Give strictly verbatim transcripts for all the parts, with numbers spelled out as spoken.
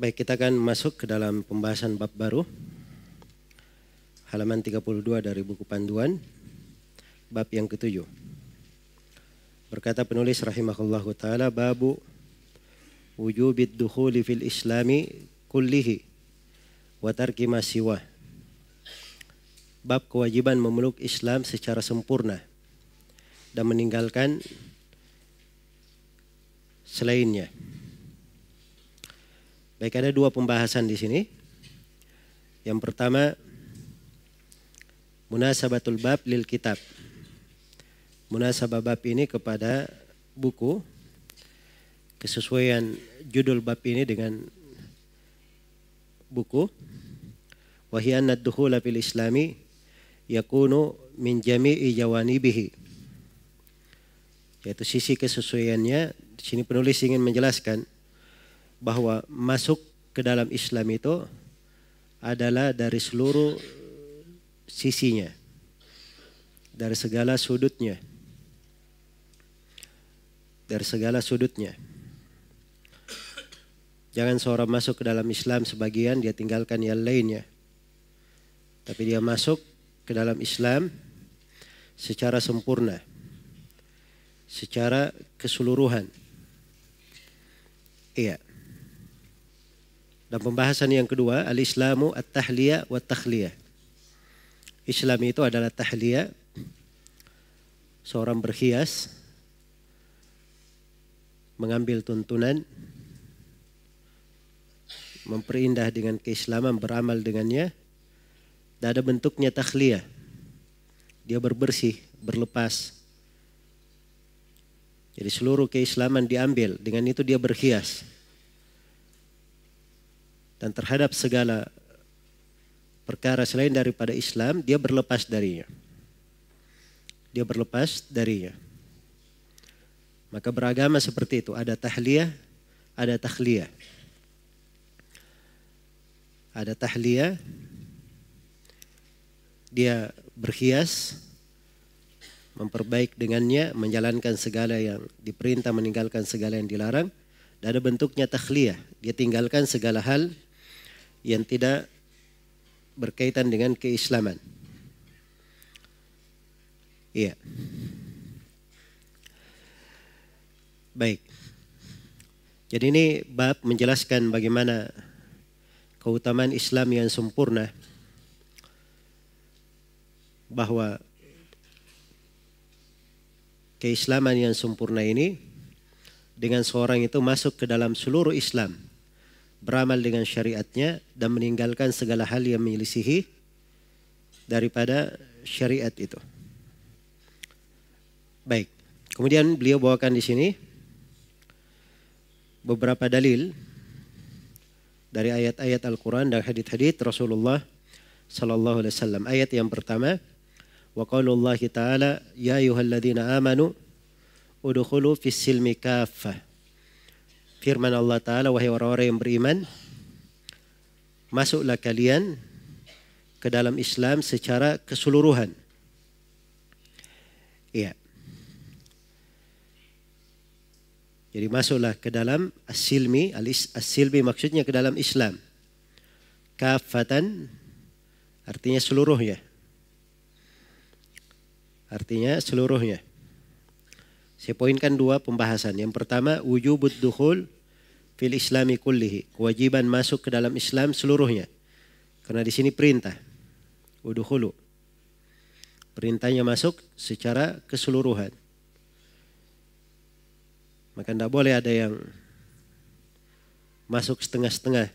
Baik, kita akan masuk ke dalam pembahasan bab baru. Halaman tiga puluh dua dari buku panduan, bab yang ketujuh. Berkata penulis rahimahullahu ta'ala, babu wujubid dukhuli fil islami kullihi wa tarki ma siwah. Bab kewajiban memeluk Islam secara sempurna dan meninggalkan selainnya. Baik, ada dua pembahasan di sini. Yang pertama, munasabatul bab lil kitab. Munasabah bab ini kepada buku. Kesesuaian judul bab ini dengan buku. Wa hiya anna ad-dukhula fil islami yakunu min jami'i jawanibihi. Yaitu sisi kesesuaiannya. Di sini penulis ingin menjelaskan bahwa masuk ke dalam Islam itu adalah dari seluruh sisinya, dari segala sudutnya, dari segala sudutnya. Jangan seorang masuk ke dalam Islam sebagian, dia tinggalkan yang lainnya. Tapi dia masuk ke dalam Islam secara sempurna, secara keseluruhan. Iya. Dan pembahasan yang kedua, al-Islamu at-tahliyah wa takhliyah. Islam itu adalah tahliyah, seorang berhias, mengambil tuntunan, memperindah dengan keislaman, beramal dengannya. Dan ada bentuknya takhliyah, dia berbersih, berlepas. Jadi seluruh keislaman diambil, dengan itu dia berhias. Dan terhadap segala perkara selain daripada Islam, dia berlepas darinya. Dia berlepas darinya. Maka beragama seperti itu. Ada tahliyah, ada takhliyah. Ada tahliyah, dia berhias, memperbaik dengannya, menjalankan segala yang diperintah, meninggalkan segala yang dilarang. Dan ada bentuknya takhliyah, dia tinggalkan segala hal yang tidak berkaitan dengan keislaman. Iya. Baik. Jadi ini bab menjelaskan bagaimana keutamaan Islam yang sempurna, bahwa keislaman yang sempurna ini dengan seorang itu masuk ke dalam seluruh Islam, beramal dengan syariatnya dan meninggalkan segala hal yang menyelisihi daripada syariat itu. Baik. Kemudian beliau bawakan di sini beberapa dalil dari ayat-ayat Al-Quran dan hadits-hadits Rasulullah sallallahu alaihi wasallam. Ayat yang pertama, wa qaulullahi ta'ala ya ayyuhalladzina amanu udkhulu fis silmi kaffah. Firman Allah Ta'ala, wahai orang-orang yang beriman, masuklah kalian ke dalam Islam secara keseluruhan. Iya. Jadi masuklah ke dalam as-silmi, as-silmi maksudnya ke dalam Islam. Kafatan artinya seluruhnya. Artinya seluruhnya. Saya poinkan dua pembahasan. Yang pertama, wujubud dukhul fil islami kullihi. Kewajiban masuk ke dalam Islam seluruhnya. Karena di sini perintah. Udkhulu. Perintahnya masuk secara keseluruhan. Maka tidak boleh ada yang masuk setengah-setengah.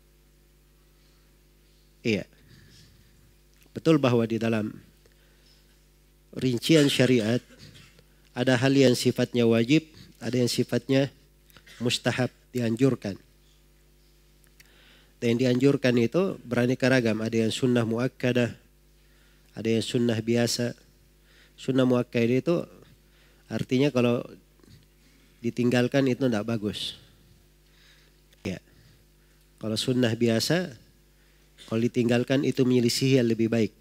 Iya. Betul bahwa di dalam rincian syariat ada hal yang sifatnya wajib, ada yang sifatnya mustahab, dianjurkan. Dan yang dianjurkan itu beraneka ragam. Ada yang sunnah muakkadah, ada yang sunnah biasa. Sunnah muakkadah itu artinya kalau ditinggalkan itu tidak bagus. Ya. Kalau sunnah biasa, kalau ditinggalkan itu menyelisihi yang lebih baik.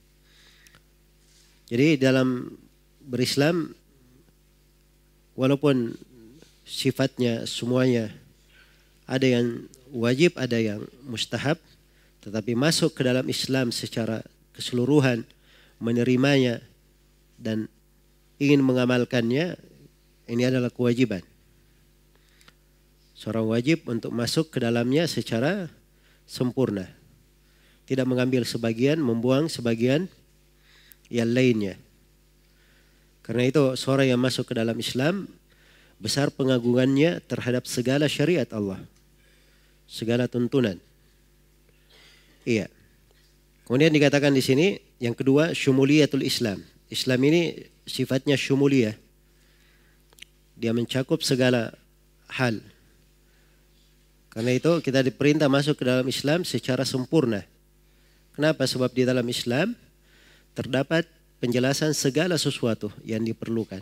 Jadi dalam berislam, walaupun sifatnya semuanya ada yang wajib, ada yang mustahab, tetapi masuk ke dalam Islam secara keseluruhan, menerimanya dan ingin mengamalkannya, ini adalah kewajiban. Seorang wajib untuk masuk ke dalamnya secara sempurna. Tidak mengambil sebagian, membuang sebagian yang lainnya. Karena itu seorang yang masuk ke dalam Islam, besar pengagungannya terhadap segala syariat Allah, segala tuntunan. Iya. Kemudian dikatakan di sini yang kedua, syumuliyatul Islam. Islam ini sifatnya syumuliyah. Dia mencakup segala hal. Karena itu kita diperintah masuk ke dalam Islam secara sempurna. Kenapa? Sebab di dalam Islam terdapat penjelasan segala sesuatu yang diperlukan.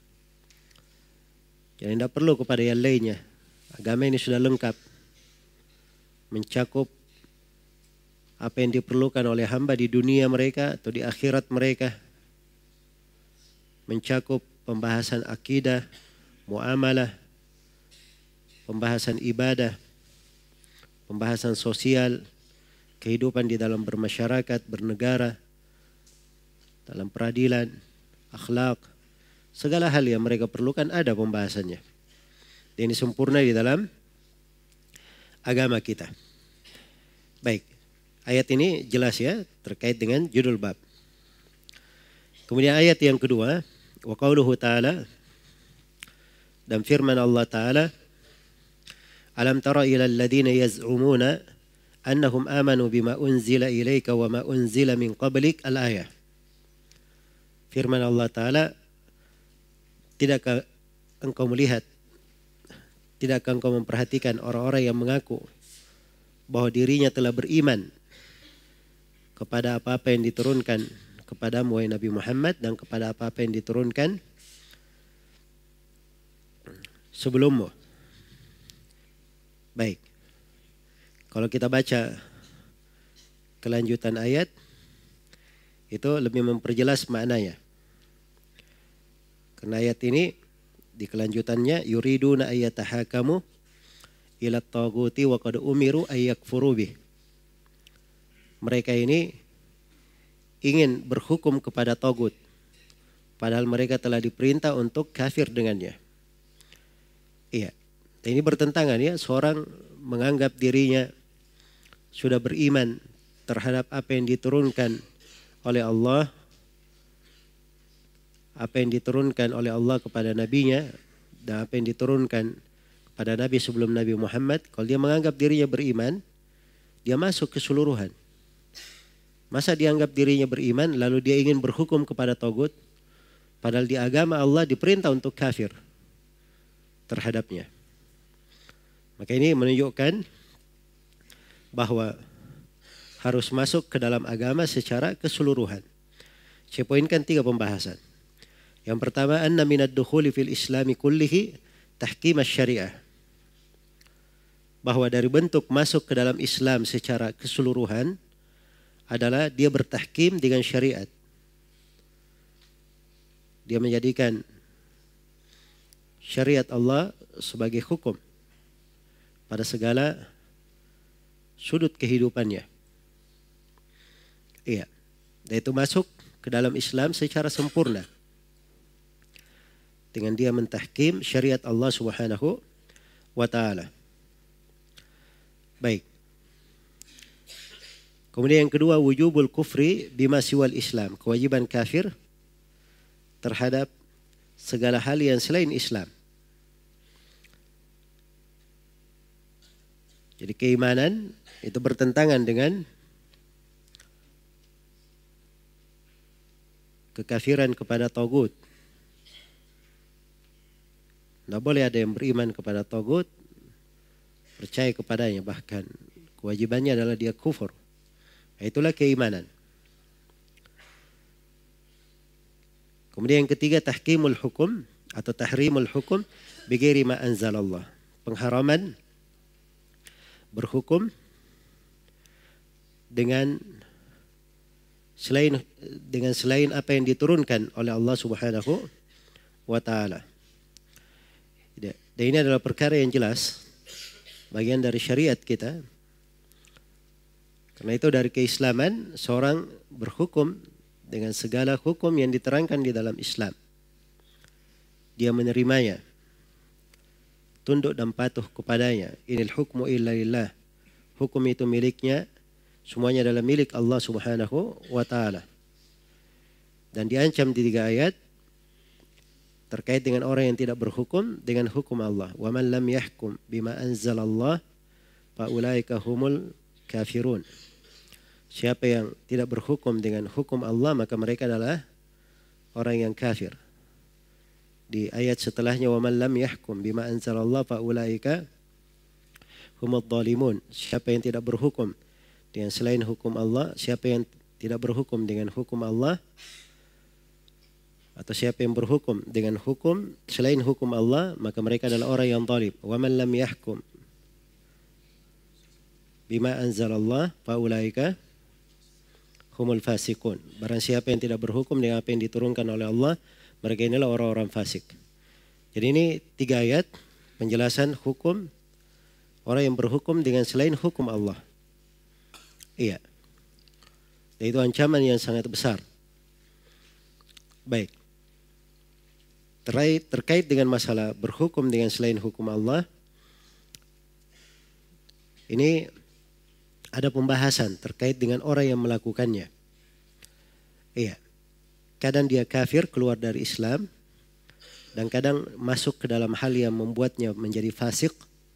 Jadi tidak perlu kepada yang lainnya. Agama ini sudah lengkap, mencakup apa yang diperlukan oleh hamba di dunia mereka atau di akhirat mereka. Mencakup pembahasan akidah, muamalah, pembahasan ibadah, pembahasan sosial, kehidupan di dalam bermasyarakat, bernegara, dalam peradilan, akhlak, segala hal yang mereka perlukan ada pembahasannya. Dan ini sempurna di dalam agama kita. Baik, ayat ini jelas ya terkait dengan judul bab. Kemudian ayat yang kedua, wa qauluhu ta'ala, dan firman Allah Ta'ala, alam tara ila alladhina yaz'umuna annahum amanu bima unzila ilaika wa ma unzila min qablik, al-ayah. Firman Allah Ta'ala, tidakkah engkau melihat, tidakkah engkau memperhatikan orang-orang yang mengaku bahwa dirinya telah beriman kepada apa-apa yang diturunkan kepada wahai Nabi Muhammad dan kepada apa-apa yang diturunkan sebelummu. Baik. Kalau kita baca kelanjutan ayat, itu lebih memperjelas maknanya. Karena ayat ini di kelanjutannya, yuriduna ayyatahakamu ila taghuti wa qad umiru ayyakfuru bih. Mereka ini ingin berhukum kepada tagut, padahal mereka telah diperintah untuk kafir dengannya. Iya, ini bertentangan ya, seorang menganggap dirinya sudah beriman terhadap apa yang diturunkan oleh Allah, apa yang diturunkan oleh Allah kepada nabinya, dan apa yang diturunkan kepada nabi sebelum Nabi Muhammad. Kalau dia menganggap dirinya beriman, dia masuk keseluruhan. Masa dianggap dirinya beriman lalu dia ingin berhukum kepada tagut, padahal di agama Allah diperintah untuk kafir terhadapnya. Maka ini menunjukkan bahwa harus masuk ke dalam agama secara keseluruhan. Saya poinkan tiga pembahasan. Yang pertama, anna minad dukhuli fil islami kullihi tahkim asy-syariah. Bahwa dari bentuk masuk ke dalam Islam secara keseluruhan adalah dia bertahkim dengan syariat. Dia menjadikan syariat Allah sebagai hukum pada segala sudut kehidupannya. Iya. Dan itu masuk ke dalam Islam secara sempurna. Dengan dia mentahkim syariat Allah Subhanahu wa ta'ala. Baik. Kemudian yang kedua, wujubul kufri bima siwal Islam. Kewajiban kafir terhadap segala hal yang selain Islam. Jadi keimanan itu bertentangan dengan kekafiran kepada tagut. Tidak boleh ada yang beriman kepada tagut, percaya kepadanya, bahkan kewajibannya adalah dia kufur. Itulah keimanan. Kemudian yang ketiga, tahkimul hukum atau tahrimul hukum bighairi ma anzalallah. Pengharaman berhukum dengan selain dengan selain apa yang diturunkan oleh Allah Subhanahu wa ta'ala. Dan ini adalah perkara yang jelas bagian dari syariat kita. Karena itu dari keislaman seorang berhukum dengan segala hukum yang diterangkan di dalam Islam. Dia menerimanya, tunduk dan patuh kepadanya. Inil hukmu illa lillah. Hukum itu miliknya, semuanya adalah milik Allah Subhanahu wa taala. Dan diancam di tiga ayat terkait dengan orang yang tidak berhukum dengan hukum Allah. Wa man lam yahkum bima anzalallah fa ulaika humul kafirun. Siapa yang tidak berhukum dengan hukum Allah, maka mereka adalah orang yang kafir. Di ayat setelahnya, wa man lam yahkum bima anzalallah fa ulaika humudz zalimun. Siapa yang tidak berhukum dengan selain hukum Allah, siapa yang tidak berhukum dengan hukum Allah, atau siapa yang berhukum dengan hukum selain hukum Allah, maka mereka adalah orang yang zalim. Wa man lam yahkum bima anzalallah fa ulaika humul fasiqun. Barang siapa yang tidak berhukum dengan apa yang diturunkan oleh Allah, mereka inilah orang-orang fasik. Jadi ini tiga ayat penjelasan hukum orang yang berhukum dengan selain hukum Allah. Iya. Dan itu ancaman yang sangat besar. Baik. Terkait, terkait dengan masalah berhukum dengan selain hukum Allah, ini ada pembahasan terkait dengan orang yang melakukannya. Iya. Kadang dia kafir, keluar dari Islam, dan kadang masuk ke dalam hal yang membuatnya menjadi fasik.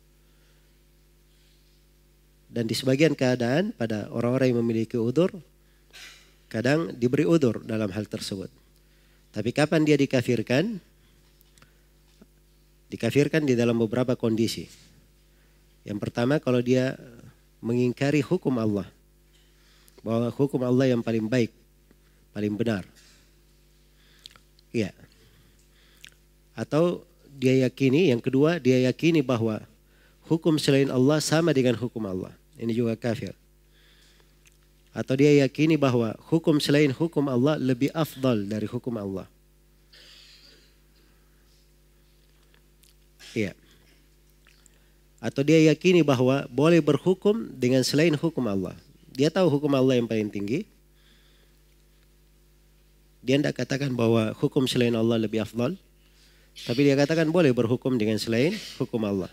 Dan di sebagian keadaan pada orang-orang yang memiliki udzur, kadang diberi udzur dalam hal tersebut. Tapi kapan dia dikafirkan? Dikafirkan di dalam beberapa kondisi. Yang pertama, kalau dia mengingkari hukum Allah, bahwa hukum Allah yang paling baik, paling benar. Iya. Atau dia yakini, yang kedua, dia yakini bahwa hukum selain Allah sama dengan hukum Allah. Ini juga kafir. Atau dia yakini bahwa hukum selain hukum Allah lebih afdal dari hukum Allah. Iya. Atau dia yakini bahwa boleh berhukum dengan selain hukum Allah. Dia tahu hukum Allah yang paling tinggi. Dia tidak katakan bahwa hukum selain Allah lebih afdal. Tapi dia katakan boleh berhukum dengan selain hukum Allah.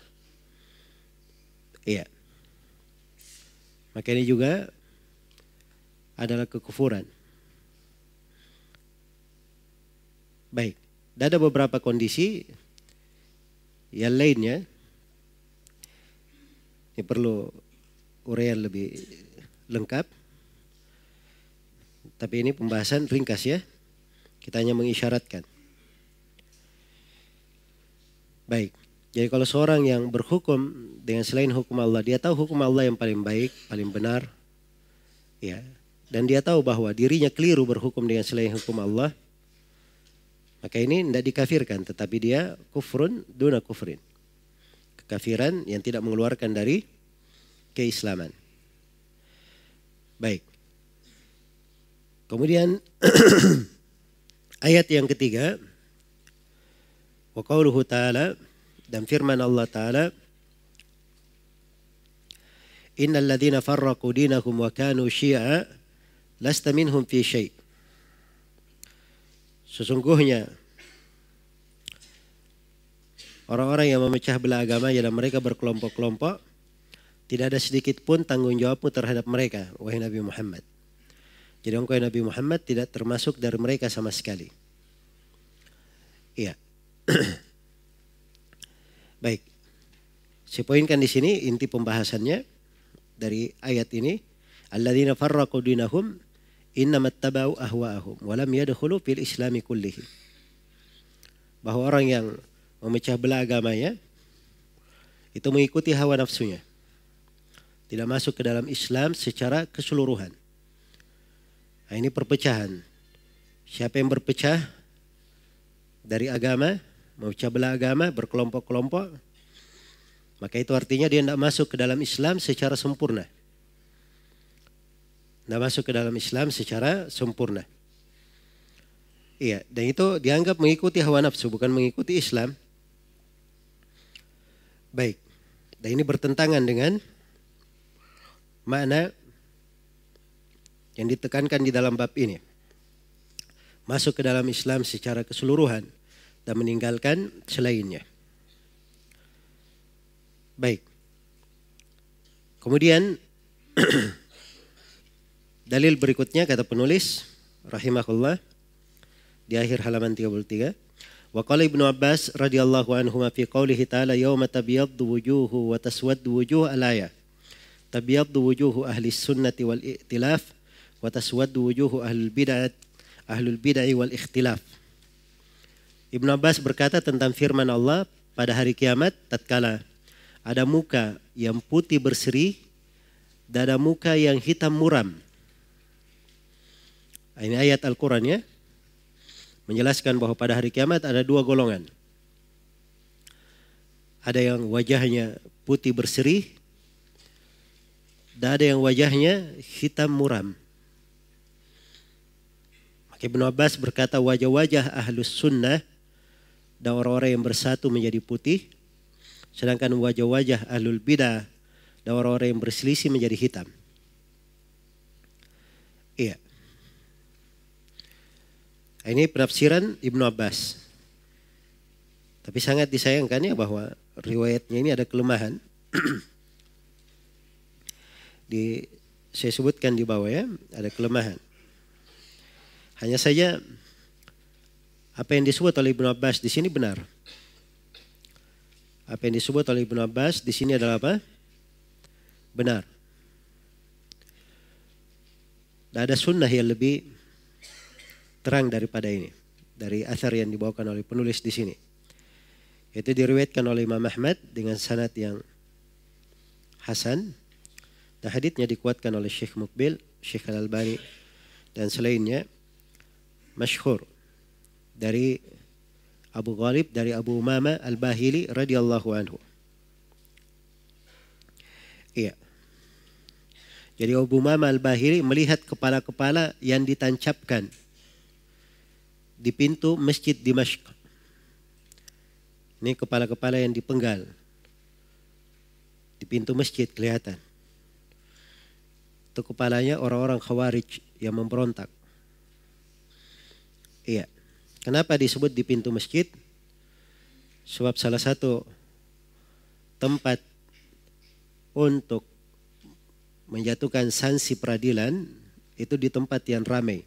Iya. Maka ini juga adalah kekufuran. Baik. Dan ada beberapa kondisi yang lainnya. Ini perlu uraian lebih lengkap. Tapi ini pembahasan ringkas ya. Kita hanya mengisyaratkan. Baik. Jadi kalau seorang yang berhukum dengan selain hukum Allah, dia tahu hukum Allah yang paling baik, paling benar. Ya. Dan dia tahu bahwa dirinya keliru berhukum dengan selain hukum Allah. Maka ini tidak dikafirkan, tetapi dia kufrun duna kufrin. Kekafiran yang tidak mengeluarkan dari keislaman. Baik. Kemudian ayat yang ketiga, wa qauluhu ta'ala, dan firman Allah Ta'ala, innal ladzina farraqu dinahum wa kanu syi'a lasta minhum fi syai'. Sesungguhnya orang-orang yang memecah belah agama dan mereka berkelompok-kelompok, tidak ada sedikit pun tanggung jawabmu terhadap mereka, wahai Nabi Muhammad. Jadi engkau Nabi Muhammad tidak termasuk dari mereka sama sekali. Iya. Baik. Saya poinkan di sini inti pembahasannya dari ayat ini, alladzina farraqu dinahum innamattaba'u ahwa'ahum wa lam yadkhulu fil islami kullihi. Bahwa orang yang memecah belah agamanya itu mengikuti hawa nafsunya, tidak masuk ke dalam Islam secara keseluruhan. Nah, ini perpecahan. Siapa yang berpecah dari agama, memecah belah agama, berkelompok-kelompok, maka itu artinya dia tidak masuk ke dalam Islam secara sempurna. Tidak masuk ke dalam Islam secara sempurna. Iya, dan itu dianggap mengikuti hawa nafsu, bukan mengikuti Islam. Baik. Dan ini bertentangan dengan makna yang ditekankan di dalam bab ini. Masuk ke dalam Islam secara keseluruhan dan meninggalkan selainnya. Baik. Kemudian dalil berikutnya kata penulis rahimahullah di akhir halaman tiga puluh tiga. Wa qala Ibnu Abbas radhiyallahu anhu fi qoulihi ta'ala yauma tabyaddu wujuhu wa taswaddu wujuh al-ayah. Tabyaddu wujuhu ahli sunnati wal i'tilaf wa taswaddu wujuhu ahlul bid'ah ahlul bid'ah wal ikhtilaf. Ibnu Abbas berkata tentang firman Allah pada hari kiamat tatkala ada muka yang putih berseri dan ada muka yang hitam muram. Ini ayat Al-Quran ya, menjelaskan bahwa pada hari kiamat ada dua golongan. Ada yang wajahnya putih berseri dan ada yang wajahnya hitam muram. Maka Ibnu Abbas berkata wajah-wajah ahlus sunnah dan orang-orang yang bersatu menjadi putih, sedangkan wajah-wajah ahlul bidah dan orang-orang yang berselisih menjadi hitam. Iya. Ini penafsiran Ibnu Abbas. Tapi sangat disayangkan ya bahwa riwayatnya ini ada kelemahan. di saya sebutkan di bawah ya, ada kelemahan. Hanya saja apa yang disebut oleh Ibnu Abbas di sini benar. Apa yang disebut oleh Ibnu Abbas di sini adalah apa? Benar. Dan ada sunnah yang lebih terang daripada ini, dari athar yang dibawakan oleh penulis di sini. Itu diriwayatkan oleh Imam Ahmad dengan sanad yang hasan. Dan haditsnya dikuatkan oleh Syekh Muqbil, Syekh Al-Albani dan selainnya. Masyhur dari Abu Ghalib dari Abu Umamah Al-Bahili radhiyallahu anhu. Iya. Jadi Abu Umamah Al-Bahili melihat kepala-kepala yang ditancapkan di pintu Masjid Dimashq. Ini kepala-kepala yang dipenggal di pintu masjid kelihatan. Itu kepalanya orang-orang Khawarij yang memberontak. Iya. Kenapa disebut di pintu masjid? Sebab salah satu tempat untuk menjatuhkan sanksi peradilan itu di tempat yang ramai.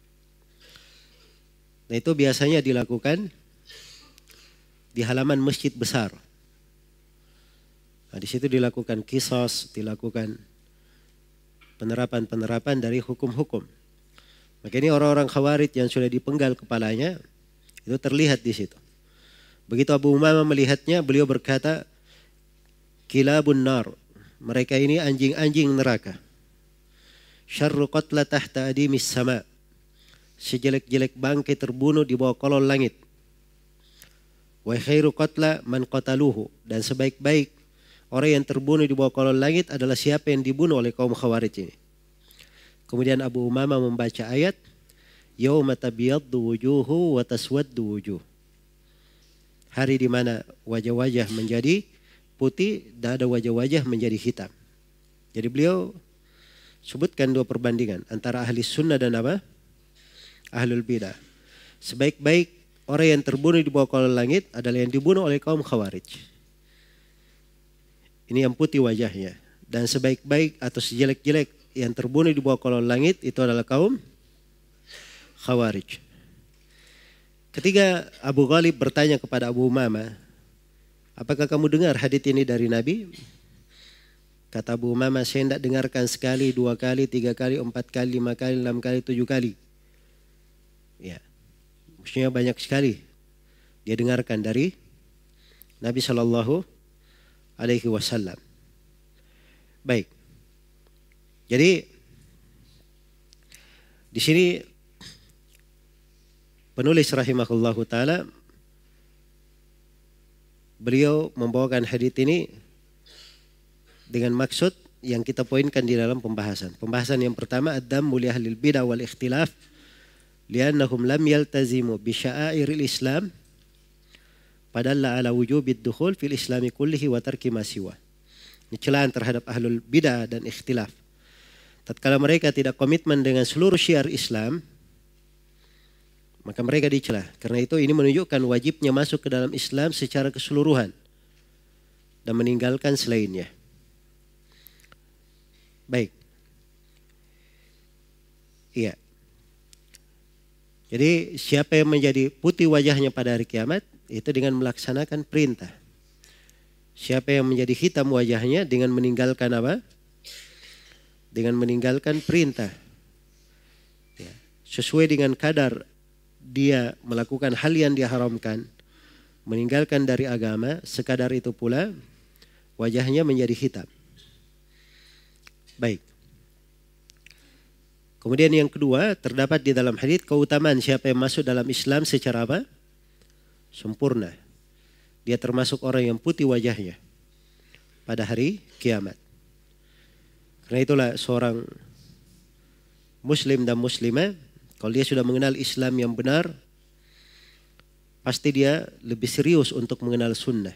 Nah itu biasanya dilakukan di halaman masjid besar. Nah di situ dilakukan qisas, dilakukan penerapan-penerapan dari hukum-hukum. Maka ini orang-orang Khawarij yang sudah dipenggal kepalanya itu terlihat di situ. Begitu Abu Umamah melihatnya, beliau berkata, kilabun nar, mereka ini anjing-anjing neraka. Syarru qatla tahta adimis sama, sejelek-jelek bangkai terbunuh di bawah kolong langit. Wa khairu qatla man qataluhu, dan sebaik-baik orang yang terbunuh di bawah kolong langit adalah siapa yang dibunuh oleh kaum Khawarij ini. Kemudian Abu Umamah membaca ayat yauma tabyaddu wujuhu wa taswaddu wujuh. Hari di mana wajah-wajah menjadi putih dan ada wajah-wajah menjadi hitam. Jadi beliau sebutkan dua perbandingan antara ahli sunnah dan apa? Ahlul bidah. Sebaik-baik orang yang terbunuh di bawah kolong langit adalah yang dibunuh oleh kaum Khawarij. Ini yang putih wajahnya. Dan sebaik-baik atau sejelek-jelek yang terbunuh di bawah kolong langit itu adalah kaum Khawarij. Ketika Abu Ghalib bertanya kepada Abu Umamah, apakah kamu dengar hadits ini dari Nabi? Kata Abu Umamah, saya tidak dengarkan sekali, dua kali, tiga kali, empat kali, lima kali, enam kali, tujuh kali. Ya, maksudnya banyak sekali dia dengarkan dari Nabi Shallallahu Alaihi Wasallam. Baik. Jadi di sini penulis rahimahullahu taala beliau membawakan hadits ini dengan maksud yang kita poinkan di dalam pembahasan. Pembahasan yang pertama, ad-dammu li ahlil bidah wal ikhtilaf li'annahum lam yaltazimu bi sya'airil Islam padalla ala wujubid dukhul fil islami kullihi wa tarki ma siwa. Ini celaan terhadap ahlul bidah dan ikhtilaf. Tatkala mereka tidak komitmen dengan seluruh syiar Islam, maka mereka dicela. Karena itu ini menunjukkan wajibnya masuk ke dalam Islam secara keseluruhan dan meninggalkan selainnya. Baik. Iya. Jadi siapa yang menjadi putih wajahnya pada hari kiamat, itu dengan melaksanakan perintah. Siapa yang menjadi hitam wajahnya dengan meninggalkan apa? Dengan meninggalkan perintah. Ya. Sesuai dengan kadar dia melakukan hal yang diharamkan, meninggalkan dari agama, sekadar itu pula wajahnya menjadi hitam. Baik. Kemudian yang kedua, terdapat di dalam hadits keutamaan siapa yang masuk dalam Islam secara apa? Sempurna. Dia termasuk orang yang putih wajahnya pada hari kiamat. Karena itulah seorang muslim dan muslimah, kalau dia sudah mengenal Islam yang benar, pasti dia lebih serius untuk mengenal sunnah.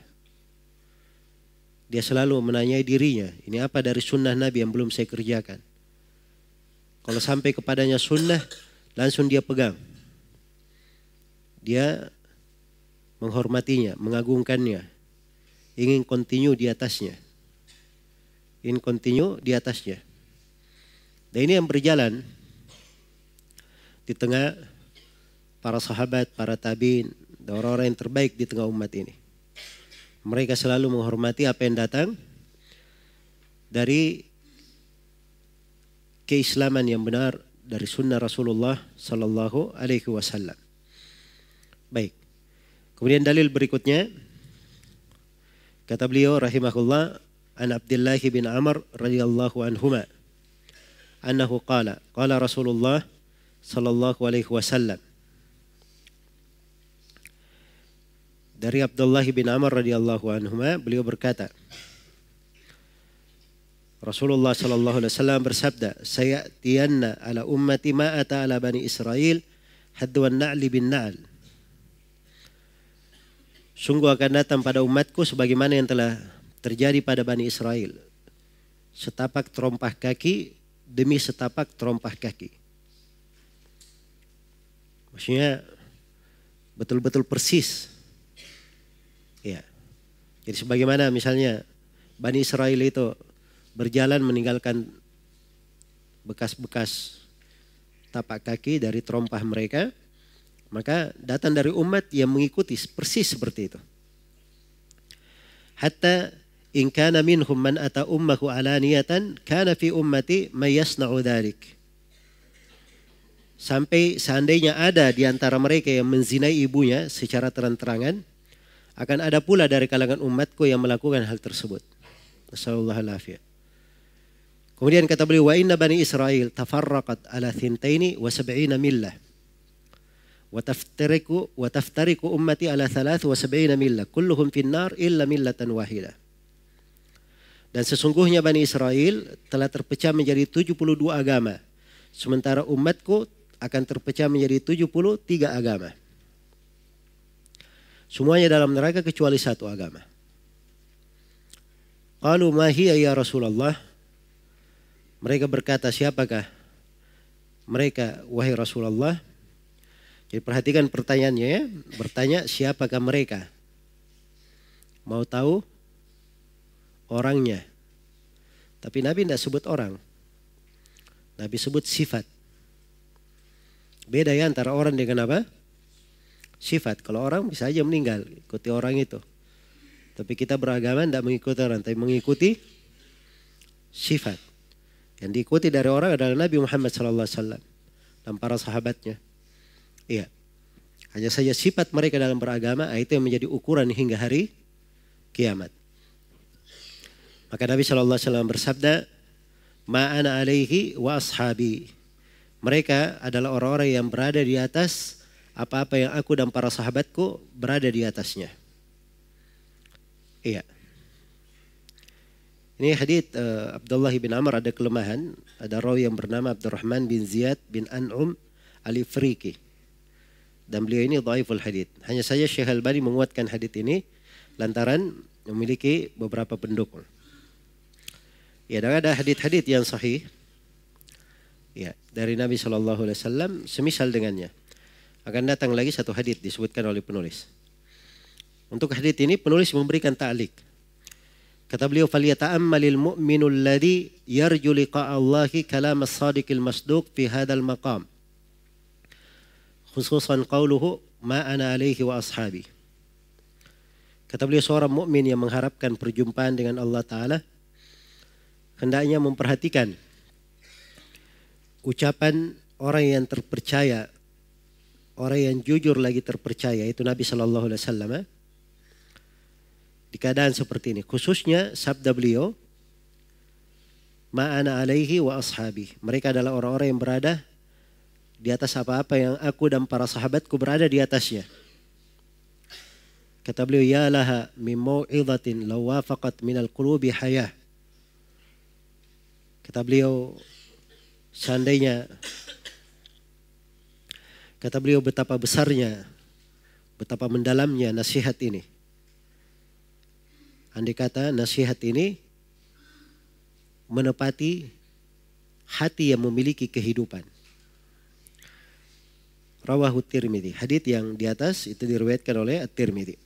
Dia selalu menanyai dirinya, ini apa dari sunnah Nabi yang belum saya kerjakan. Kalau sampai kepadanya sunnah, langsung dia pegang. Dia menghormatinya, mengagungkannya, ingin continue di atasnya, ingin continue di atasnya. Dan ini yang berjalan di tengah para sahabat, para tabiin, dan orang-orang yang terbaik di tengah umat ini. Mereka selalu menghormati apa yang datang dari keislaman yang benar, dari sunnah Rasulullah Sallallahu Alaihi Wasallam. Baik. Kemudian dalil berikutnya, kata beliau rahimahullah, an Abdullah bin Amr radhiyallahu anhuma, annahu qala, qala Rasulullah sallallahu alaihi wasallam. Dari Abdullah bin Amr radhiyallahu anhuma, beliau berkata, Rasulullah sallallahu alaihi wasallam bersabda, sayatiyanna ala ummati ma ata ala bani Israil hadwan na'li bin na'l. Sungguh akan datang pada umatku sebagaimana yang telah terjadi pada Bani Israel. Setapak terompah kaki demi setapak terompah kaki. Maksudnya betul-betul persis. Ya. Jadi sebagaimana misalnya Bani Israel itu berjalan meninggalkan bekas-bekas tapak kaki dari terompah mereka, maka datang dari umat yang mengikuti persis seperti itu. Hatta in kana minhum man ata ummahu alaniyatan kana fi ummati may yasna'u dzalik. Sampai seandainya ada di antara mereka yang menzinai ibunya secara terang-terangan, akan ada pula dari kalangan umatku yang melakukan hal tersebut. Nasallallahu alaihi. Kemudian kata beliau, wa inna bani Israil tafarraqat ala thintaini wa sab'ina millah. Wataftariku wataftariku ummati ala thalath wa sab'ina millah kulluhum finnar illa millatan wahidah. Dan sesungguhnya Bani Israel telah terpecah menjadi tujuh puluh dua agama, sementara umatku akan terpecah menjadi tujuh puluh tiga agama. Semuanya dalam neraka kecuali satu agama. Qalu ma hiya ya Rasulullah? Mereka berkata, siapakah mereka wahai Rasulullah? Jadi perhatikan pertanyaannya ya. Bertanya siapakah mereka? Mau tahu orangnya. Tapi Nabi tidak sebut orang. Nabi sebut sifat. Beda ya antara orang dengan apa? Sifat. Kalau orang bisa aja meninggal, ikuti orang itu. Tapi kita beragama tidak mengikuti orang, tapi mengikuti sifat. Yang diikuti dari orang adalah Nabi Muhammad sallallahu alaihi wasallam dan para sahabatnya. Iya. Hanya saja sifat mereka dalam beragama itu yang menjadi ukuran hingga hari kiamat. Maka Nabi shallallahu alaihi wasallam bersabda, "Ma ana alaihi wa ashabi." Mereka adalah orang-orang yang berada di atas apa-apa yang aku dan para sahabatku berada di atasnya. Iya. Ini hadits uh, Abdullah bin Amr ada kelemahan. Ada rawi yang bernama Abdurrahman bin Ziyad bin An'um al-Ifriqi. Dan beliau ini dhaiful hadits. Hanya saja Syekh Albani menguatkan hadits ini lantaran memiliki beberapa pendukung. Ya, dan ada hadits-hadits yang sahih ya dari Nabi Shallallahu Alaihi Wasallam semisal dengannya. Akan datang lagi satu hadits disebutkan oleh penulis. Untuk hadits ini penulis memberikan ta'liq. Kata beliau, "Falyata'ammalil mu'minul ladzi yarju liqa'a Allahi kalam as-sadiqil masduq fi hadzal maqam. Khususan qauluhu ma ana alaihi wa ashabi." Kata beliau, seorang mukmin yang mengharapkan perjumpaan dengan Allah Ta'ala hendaknya memperhatikan ucapan orang yang terpercaya, orang yang jujur lagi terpercaya, itu Nabi Shallallahu Alaihi Wasallam, di keadaan seperti ini. Khususnya sabda beliau, ma'ana alaihi wa ashabi. Mereka adalah orang-orang yang berada di atas apa-apa yang aku dan para sahabatku berada di atasnya. Kata beliau, ya laha min mau'izatin law wafaqat minal qulubi hayah. Kata beliau, seandainya, kata beliau, betapa besarnya, betapa mendalamnya nasihat ini. Andai kata nasihat ini menepati hati yang memiliki kehidupan. Rawahu Tirmidzi. Hadits yang di atas itu diriwayatkan oleh At-Tirmidzi.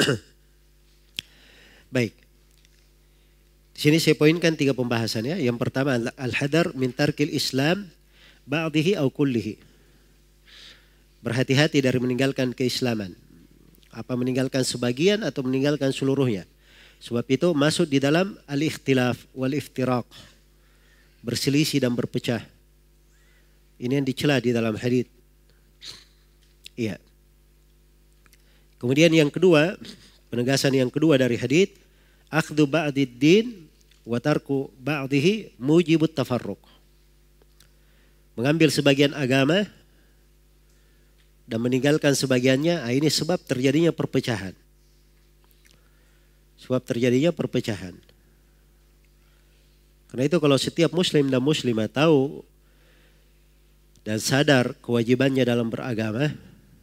Baik. Di sini saya poinkan tiga pembahasan ya. Yang pertama, al-hadar min tarkil Islam ba'dihi au kullihi. Berhati-hati dari meninggalkan keislaman. Apa meninggalkan sebagian atau meninggalkan seluruhnya. Sebab itu masuk di dalam al-ikhtilaf wal iftiraq. Berselisih dan berpecah. Ini yang dicela di dalam hadits. Iya. Kemudian yang kedua, penegasan yang kedua dari hadits, akhdhu ba'did din wa tarku ba'dihi mujibut tafarruq. Mengambil sebagian agama dan meninggalkan sebagiannya, ini sebab terjadinya perpecahan. Sebab terjadinya perpecahan. Karena itu kalau setiap muslim dan muslimah tahu dan sadar kewajibannya dalam beragama,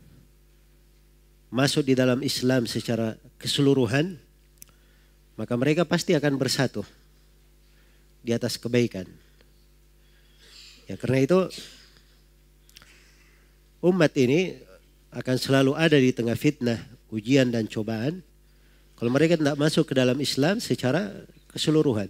masuk di dalam Islam secara keseluruhan, maka mereka pasti akan bersatu di atas kebaikan. Ya, karena itu umat ini akan selalu ada di tengah fitnah, ujian dan cobaan kalau mereka tidak masuk ke dalam Islam secara keseluruhan.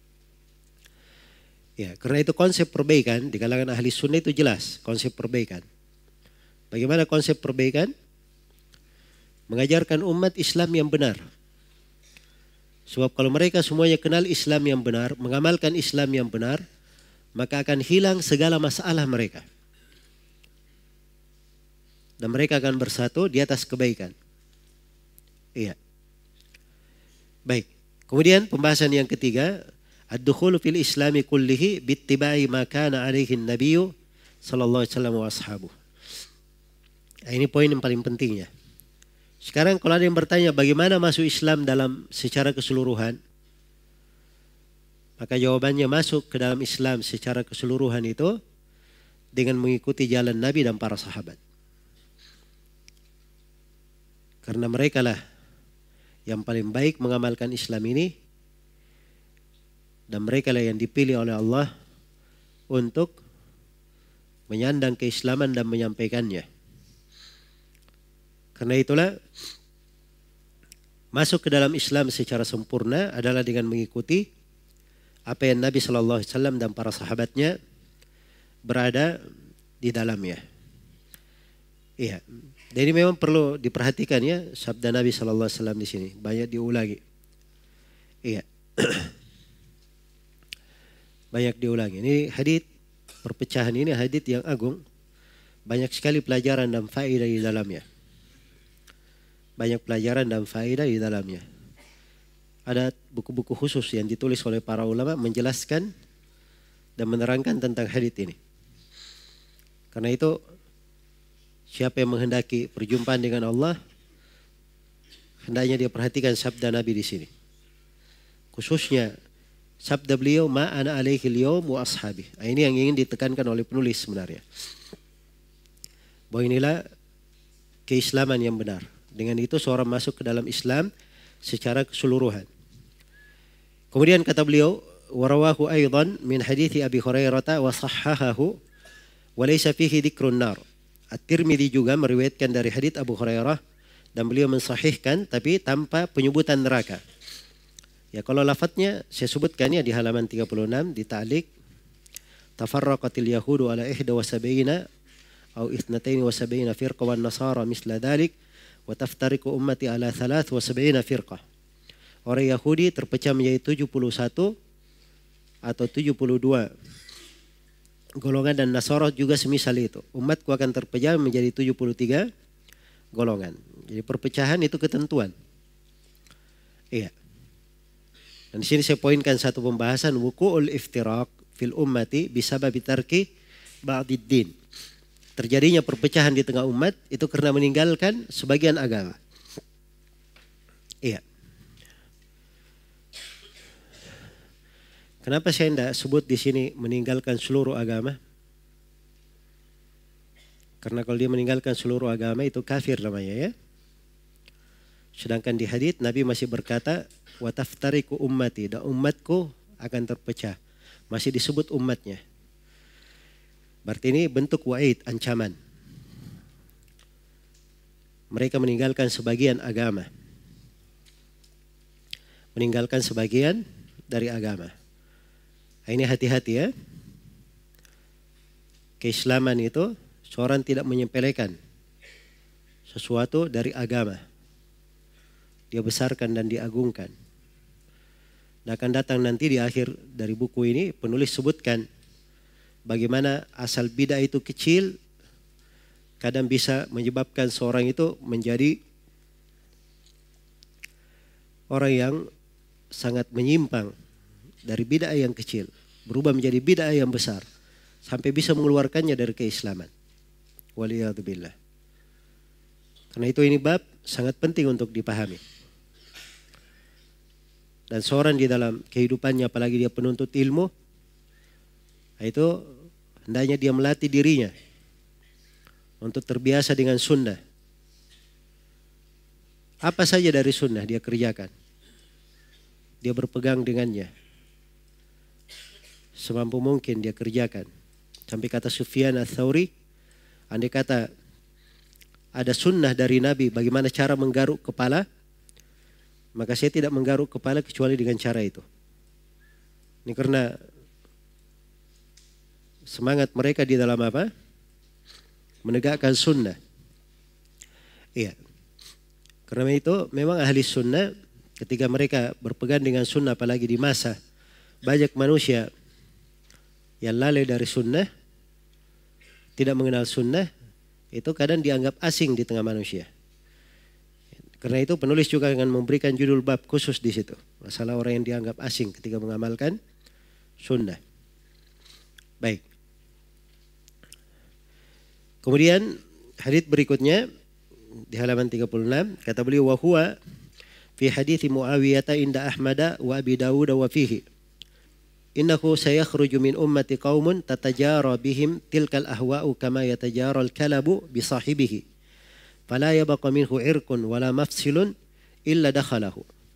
Ya, karena itu konsep perbaikan di kalangan ahli sunnah itu jelas, konsep perbaikan. Bagaimana konsep perbaikan? Mengajarkan umat Islam yang benar. Sebab kalau mereka semuanya kenal Islam yang benar, mengamalkan Islam yang benar, maka akan hilang segala masalah mereka. Dan mereka akan bersatu di atas kebaikan. Iya. Baik. Kemudian pembahasan yang ketiga, ad-dukhulu fil islami kullihi bittiba'i ma kana alaihi an-nabiyyu sallallahu alaihi wasallam wa ashabuh. Nah, ini poin yang paling pentingnya. Sekarang kalau ada yang bertanya bagaimana masuk Islam dalam secara keseluruhan, maka jawabannya masuk ke dalam Islam secara keseluruhan itu dengan mengikuti jalan Nabi dan para sahabat. Karena mereka lah yang paling baik mengamalkan Islam ini, dan mereka lah yang dipilih oleh Allah untuk menyandang keislaman dan menyampaikannya. Karena itulah masuk ke dalam Islam secara sempurna adalah dengan mengikuti apa yang Nabi Shallallahu Alaihi Wasallam dan para sahabatnya berada di dalamnya. Iya. Dan ini memang perlu diperhatikan ya, sabda Nabi Shallallahu Alaihi Wasallam di sini banyak diulangi. Iya. Banyak diulangi. Ini hadits perpecahan ini hadits yang agung, banyak sekali pelajaran dan faedah di dalamnya. Banyak pelajaran dan faedah di dalamnya. Ada buku-buku khusus yang ditulis oleh para ulama menjelaskan dan menerangkan tentang hadits ini. Karena itu siapa yang menghendaki perjumpaan dengan Allah, hendaknya dia perhatikan sabda Nabi di sini. Khususnya sabda beliau, ma ana alaihi al-yawm wa ashabi. Ini yang ingin ditekankan oleh penulis sebenarnya. Bahwa inilah keislaman yang benar. Dengan itu seorang masuk ke dalam Islam secara keseluruhan. Kemudian kata beliau, warawahu aidan min hadithi Abi Hurairah wa sahhahahu wa laysa fihi dzikrun nar. At-Tirmidzi juga meriwayatkan dari hadits Abu Hurairah dan beliau mensahihkan tapi tanpa penyebutan neraka. Ya kalau lafadznya saya sebutkan ya di halaman tiga puluh enam di ta'liq. Tafarraqatil yahudu ala ihda wa sab'ina aw ithnatain wa sab'ina firqa wan nasara misla dhalik wa taftariqu ummati ala thalath wa sab'ina firqah. Orang Yahudi terpecah menjadi tujuh puluh satu atau tujuh puluh dua golongan dan Nasara juga semisal itu. Umatku akan terpecah menjadi tujuh puluh tiga golongan. Jadi perpecahan itu ketentuan. Iya. Dan di sini saya poinkan satu pembahasan wuqu'ul iftiraq fil ummati bisababi tarki ba'did din. Terjadinya perpecahan di tengah umat itu karena meninggalkan sebagian agama. Iya. Kenapa saya tidak sebut di sini meninggalkan seluruh agama? Karena kalau dia meninggalkan seluruh agama itu kafir namanya ya. Sedangkan di hadits Nabi masih berkata wa taftariqu ummati, dan umatku akan terpecah. Masih disebut umatnya. Berarti ini bentuk wa'id, ancaman. Mereka meninggalkan sebagian agama. Meninggalkan sebagian dari agama. Ini hati-hati ya. Keislaman itu seorang tidak menyepelekan sesuatu dari agama. Dia besarkan dan diagungkan. Dan akan datang nanti di akhir dari buku ini penulis sebutkan bagaimana asal bidah itu kecil kadang bisa menyebabkan seorang itu menjadi orang yang sangat menyimpang dari bid'ah yang kecil, berubah menjadi bid'ah yang besar, sampai bisa mengeluarkannya dari keislaman. Waliyadzubillah. Karena itu ini bab sangat penting untuk dipahami. Dan seorang di dalam kehidupannya, apalagi dia penuntut ilmu, itu hendaknya dia melatih dirinya untuk terbiasa dengan sunnah. Apa saja dari sunnah dia kerjakan. Dia berpegang dengannya. Semampu mungkin dia kerjakan. Sampai kata Sufyan Ats-Tsauri, andai kata ada sunnah dari Nabi bagaimana cara menggaruk kepala, maka saya tidak menggaruk kepala kecuali dengan cara itu. Ini karena semangat mereka di dalam apa? Menegakkan sunnah. Iya. Karena itu memang ahli sunnah ketika mereka berpegang dengan sunnah, apalagi di masa banyak manusia yang lalai dari sunnah, tidak mengenal sunnah, itu kadang dianggap asing di tengah manusia. Karena itu penulis juga akan memberikan judul bab khusus di situ. Masalah orang yang dianggap asing ketika mengamalkan sunnah. Baik. Kemudian hadits berikutnya di halaman tiga puluh enam kata beliau wa huwa fi hadits Muawiyah inda Ahmad wa Abi Dawud wa fihi innahu sayakhruju min ummati qaumun tatajara bihim tilkal ahwa'u kama yatajara al-kalabu bi sahibihi fala yabqa minhu irqun wala mafsilun illa dakhalahu.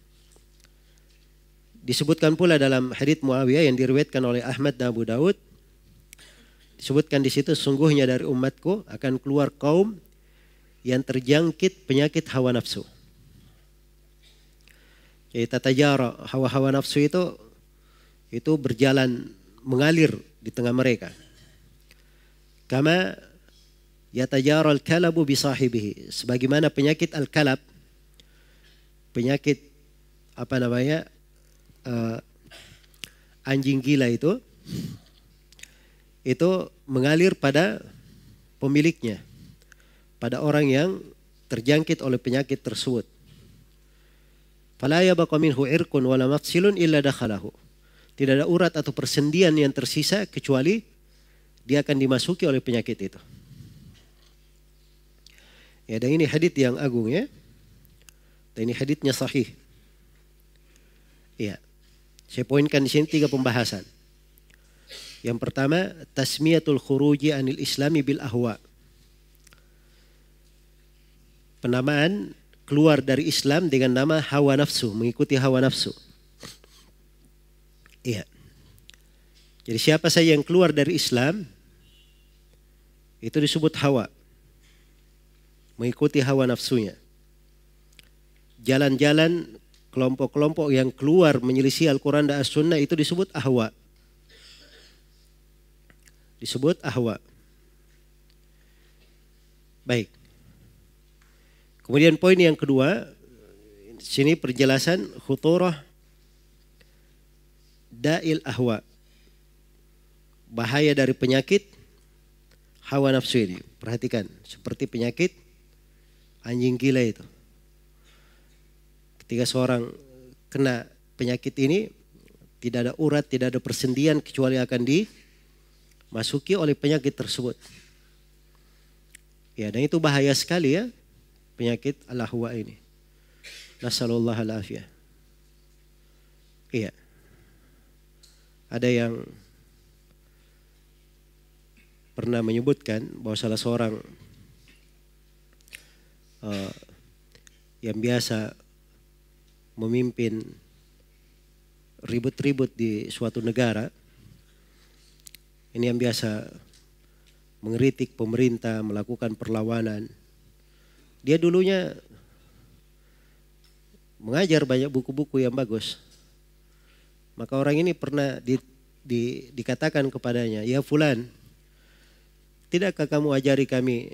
Disebutkan pula dalam hadits Muawiyah yang diriwayatkan oleh Ahmad dan Abu Dawud, disebutkan di situ sungguhnya dari umatku akan keluar kaum yang terjangkit penyakit hawa nafsu. Jadi tatajara, hawa-hawa nafsu itu itu berjalan mengalir di tengah mereka. Kama yatajara al-kalabu bi sahibihi, sebagaimana penyakit al-kalab, penyakit apa namanya? Uh, anjing gila itu itu mengalir pada pemiliknya, pada orang yang terjangkit oleh penyakit tersebut. Fala yabqa minhu irqun wala mafsilun illa dakhalahu. Tidak ada urat atau persendian yang tersisa kecuali dia akan dimasuki oleh penyakit itu. Ya, dan ini hadits yang agung ya. Dan ini haditsnya sahih. Iya. Saya poinkan di sini tiga pembahasan. Yang pertama, tasmiyatul khuruji anil islami bil ahwa. Penamaan keluar dari Islam dengan nama hawa nafsu, mengikuti hawa nafsu. Iya. Jadi siapa saja yang keluar dari Islam itu disebut hawa, mengikuti hawa nafsunya. Jalan-jalan kelompok-kelompok yang keluar menyelisih Al-Quran dan As-Sunnah itu disebut ahwa. Disebut ahwa. Baik. Kemudian poin yang kedua, sini penjelasan khuturah da'il ahwa. Bahaya dari penyakit hawa nafsu ini. Perhatikan, seperti penyakit anjing gila itu. Ketika seorang kena penyakit ini, tidak ada urat, tidak ada persendian kecuali akan dimasuki oleh penyakit tersebut. Ya, dan itu bahaya sekali ya, penyakit al-ahwa ini. Nasallallahu al-afiyah. Iya. Ada yang pernah menyebutkan bahwa salah seorang uh, yang biasa memimpin ribut-ribut di suatu negara, ini yang biasa mengkritik pemerintah, melakukan perlawanan. Dia dulunya mengajar banyak buku-buku yang bagus. Maka orang ini pernah di, di, dikatakan kepadanya, ya fulan, tidakkah kamu ajari kami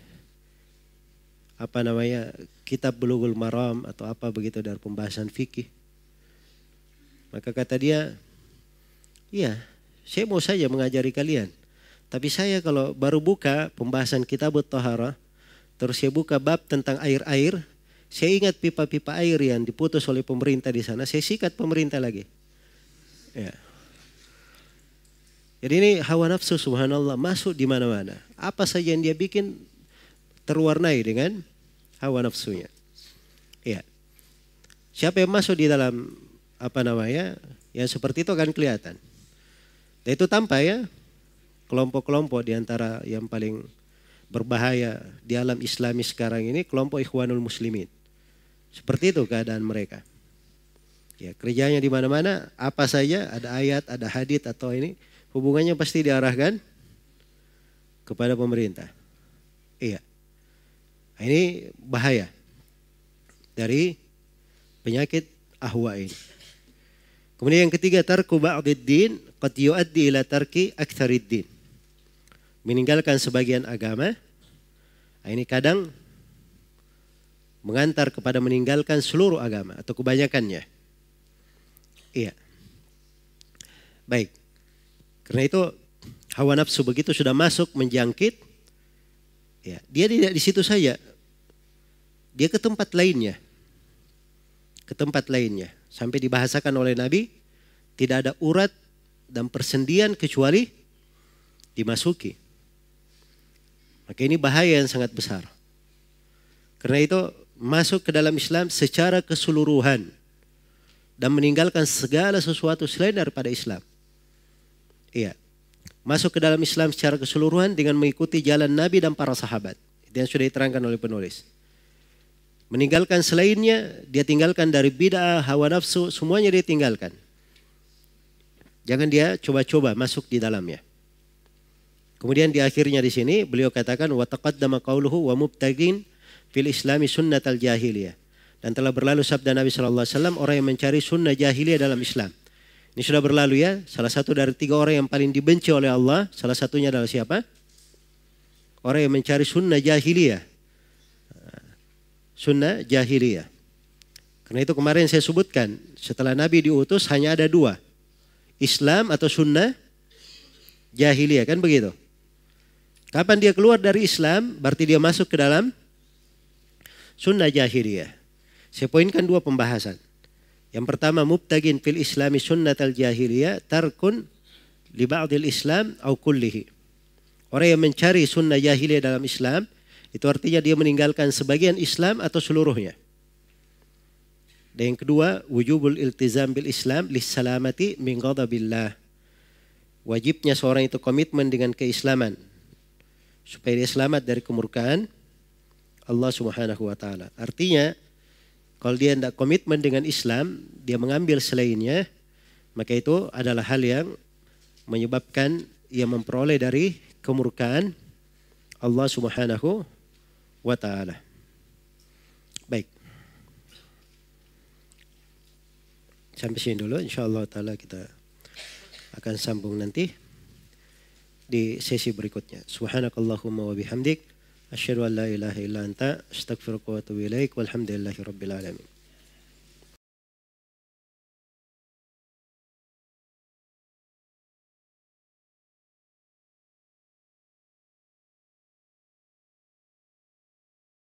apa namanya kitab Bulughul Maram atau apa begitu dari pembahasan fikih? Maka kata dia, iya, saya mau saja mengajari kalian. Tapi saya kalau baru buka pembahasan kitab Thaharah, terus saya buka bab tentang air-air, saya ingat pipa-pipa air yang diputus oleh pemerintah di sana, saya sikat pemerintah lagi. Ya. Jadi ini hawa nafsu subhanallah masuk di mana-mana. Apa saja yang dia bikin terwarnai dengan hawa nafsunya. Ya. Siapa yang masuk di dalam apa namanya, yang seperti itu akan kelihatan. Dan itu tampak ya, kelompok-kelompok di antara yang paling berbahaya di alam Islami sekarang ini kelompok Ikhwanul Muslimin. Seperti itu keadaan mereka. Ya, kerjanya di mana-mana, apa saja ada ayat, ada hadits atau ini hubungannya pasti diarahkan kepada pemerintah. Iya. Ini bahaya dari penyakit ahwa ini. Kemudian yang ketiga, tarku ba'did din qad yuaddi ila tarki aktsarid din. Meninggalkan sebagian agama, ini kadang mengantar kepada meninggalkan seluruh agama atau kebanyakannya. Iya. Baik. Karena itu hawa nafsu begitu sudah masuk menjangkit, ya, dia tidak di situ saja. Dia ke tempat lainnya. Ke tempat lainnya. Sampai dibahasakan oleh Nabi, tidak ada urat dan persendian kecuali dimasuki. Maka ini bahaya yang sangat besar. Karena itu masuk ke dalam Islam secara keseluruhan dan meninggalkan segala sesuatu selain daripada Islam. Iya. Masuk ke dalam Islam secara keseluruhan dengan mengikuti jalan Nabi dan para sahabat. Itu yang sudah diterangkan oleh penulis. Meninggalkan selainnya, dia tinggalkan dari bid'ah, hawa nafsu, semuanya dia tinggalkan. Jangan dia coba-coba masuk di dalamnya. Kemudian di akhirnya di sini beliau katakan wa taqaddama qauluhu wa mubtagin fil islami sunnatal jahiliyah. Dan telah berlalu sabda Nabi sallallahu alaihi wasallam, orang yang mencari sunnah jahiliyah dalam Islam. Ini sudah berlalu ya, salah satu dari tiga orang yang paling dibenci oleh Allah, salah satunya adalah siapa? Orang yang mencari sunnah jahiliyah. Sunnah jahiliyah. Karena itu kemarin saya sebutkan, setelah Nabi diutus hanya ada dua. Islam atau sunnah jahiliyah, kan begitu? Kapan dia keluar dari Islam, berarti dia masuk ke dalam sunnah jahiliyah. Saya poinkan dua pembahasan. Yang pertama, mubtagin fil islami sunnatal jahiliyah tarkun li ba'dil islam au kullihi. Orang yang mencari sunnah jahiliyah dalam Islam, itu artinya dia meninggalkan sebagian Islam atau seluruhnya. Dan yang kedua, wujubul iltizam bil Islam lis salamati min ghadabillah. Wajibnya seorang itu komitmen dengan keislaman supaya dia selamat dari kemurkaan Allah Subhanahu wa taala. Artinya, kalau dia tidak komitmen dengan Islam, dia mengambil selainnya, maka itu adalah hal yang menyebabkan ia memperoleh dari kemurkaan Allah Subhanahu wa taala. Baik. Sampai sini dulu, insyaallah taala kita akan sambung nanti di sesi berikutnya. Subhanakallahumma wa bihamdik asyhadu an la ilaha illa anta astaghfiruka wa atubu ilaik walhamdulillahi rabbil alamin.